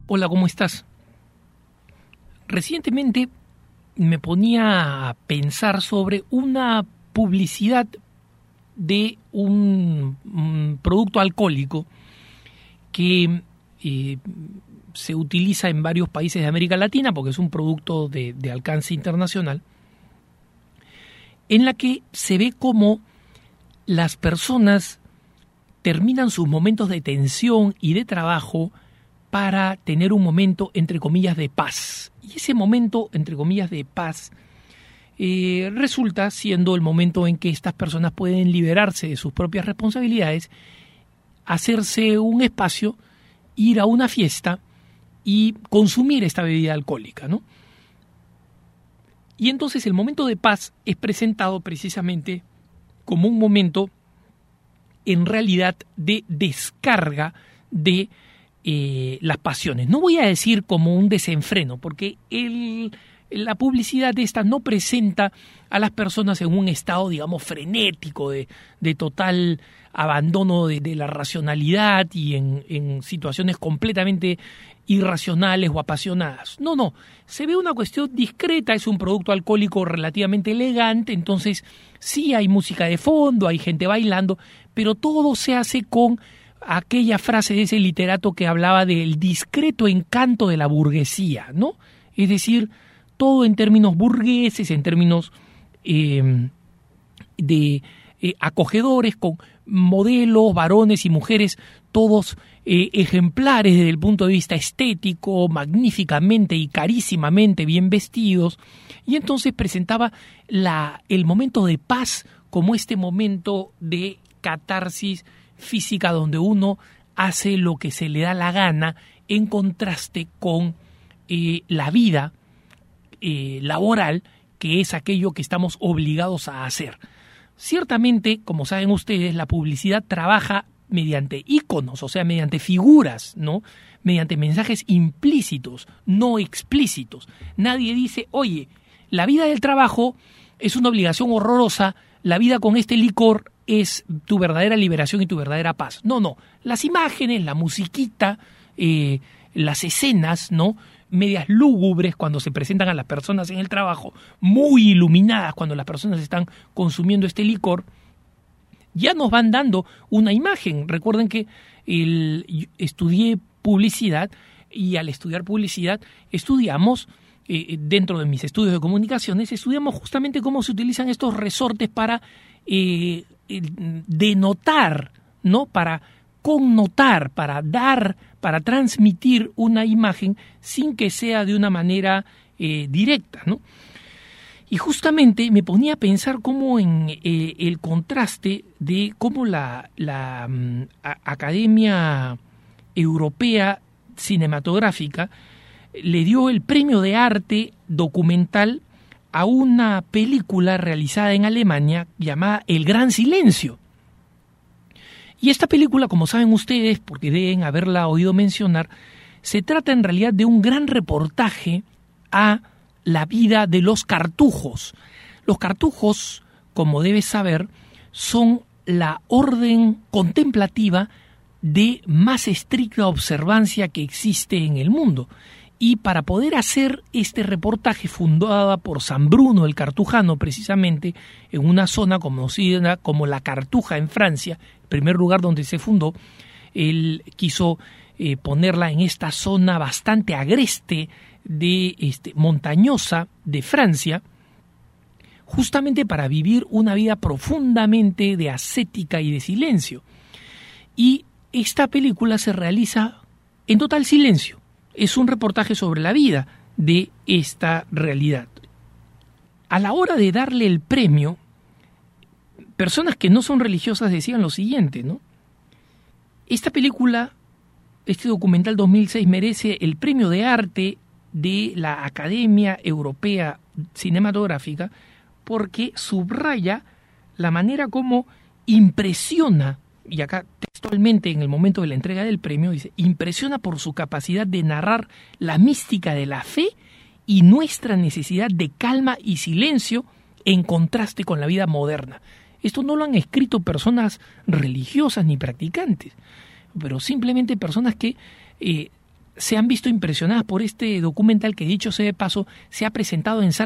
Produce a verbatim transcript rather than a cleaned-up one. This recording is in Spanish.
Hola, ¿cómo estás? Recientemente me ponía a pensar sobre una publicidad de un, un producto alcohólico que eh, se utiliza en varios países de América Latina porque es un producto de, de alcance internacional, en la que se ve cómo las personas terminan sus momentos de tensión y de trabajo para tener un momento, entre comillas, de paz. Y ese momento, entre comillas, de paz eh, resulta siendo el momento en que estas personas pueden liberarse de sus propias responsabilidades, hacerse un espacio, ir a una fiesta y consumir esta bebida alcohólica, ¿no? Y entonces el momento de paz es presentado precisamente como un momento, en realidad, de descarga de Eh, las pasiones. No voy a decir como un desenfreno, porque el, la publicidad de esta no presenta a las personas en un estado, digamos, frenético, de, de total abandono de, de la racionalidad y en, en situaciones completamente irracionales o apasionadas. No, no. Se ve una cuestión discreta, es un producto alcohólico relativamente elegante, entonces sí hay música de fondo, hay gente bailando, pero todo se hace con aquella frase de ese literato que hablaba del discreto encanto de la burguesía, ¿no? Es decir, todo en términos burgueses, en términos eh, de eh, acogedores, con modelos, varones y mujeres, todos eh, ejemplares desde el punto de vista estético, magníficamente y carísimamente bien vestidos, y entonces presentaba la, el momento de paz como este momento de catarsis física donde uno hace lo que se le da la gana en contraste con eh, la vida eh, laboral, que es aquello que estamos obligados a hacer. Ciertamente, como saben ustedes, la publicidad trabaja mediante íconos, o sea, mediante figuras, ¿no? Mediante mensajes implícitos, no explícitos. Nadie dice, oye, la vida del trabajo es una obligación horrorosa, la vida con este licor es tu verdadera liberación y tu verdadera paz. No, no. Las imágenes, la musiquita, eh, las escenas, ¿no? Medias lúgubres cuando se presentan a las personas en el trabajo, muy iluminadas cuando las personas están consumiendo este licor, ya nos van dando una imagen. Recuerden que el, estudié publicidad y al estudiar publicidad estudiamos, eh, dentro de mis estudios de comunicaciones, estudiamos justamente cómo se utilizan estos resortes para eh, denotar, ¿no? Para connotar, para dar, para transmitir una imagen sin que sea de una manera eh, directa, ¿no? Y justamente me ponía a pensar cómo en eh, el contraste de cómo la, la um, a, Academia Europea Cinematográfica le dio el premio de arte documental a una película realizada en Alemania llamada El Gran Silencio. Y esta película, como saben ustedes, porque deben haberla oído mencionar, se trata en realidad de un gran reportaje a la vida de los cartujos. Los cartujos, como debes saber, son la orden contemplativa de más estricta observancia que existe en el mundo. Y para poder hacer este reportaje, fundada por San Bruno el Cartujano, precisamente en una zona conocida como la Cartuja en Francia, el primer lugar donde se fundó, él quiso eh, ponerla en esta zona bastante agreste, de este, montañosa de Francia, justamente para vivir una vida profundamente de ascética y de silencio. Y esta película se realiza en total silencio. Es un reportaje sobre la vida de esta realidad. A la hora de darle el premio, personas que no son religiosas decían lo siguiente, ¿no? Esta película, este documental dos mil seis, merece el premio de arte de la Academia Europea Cinematográfica porque subraya la manera como impresiona, y acá textualmente en el momento de la entrega del premio dice, impresiona por su capacidad de narrar la mística de la fe y nuestra necesidad de calma y silencio en contraste con la vida moderna. Esto no lo han escrito personas religiosas ni practicantes, pero simplemente personas que eh, se han visto impresionadas por este documental que, dicho sea de paso, se ha presentado en salas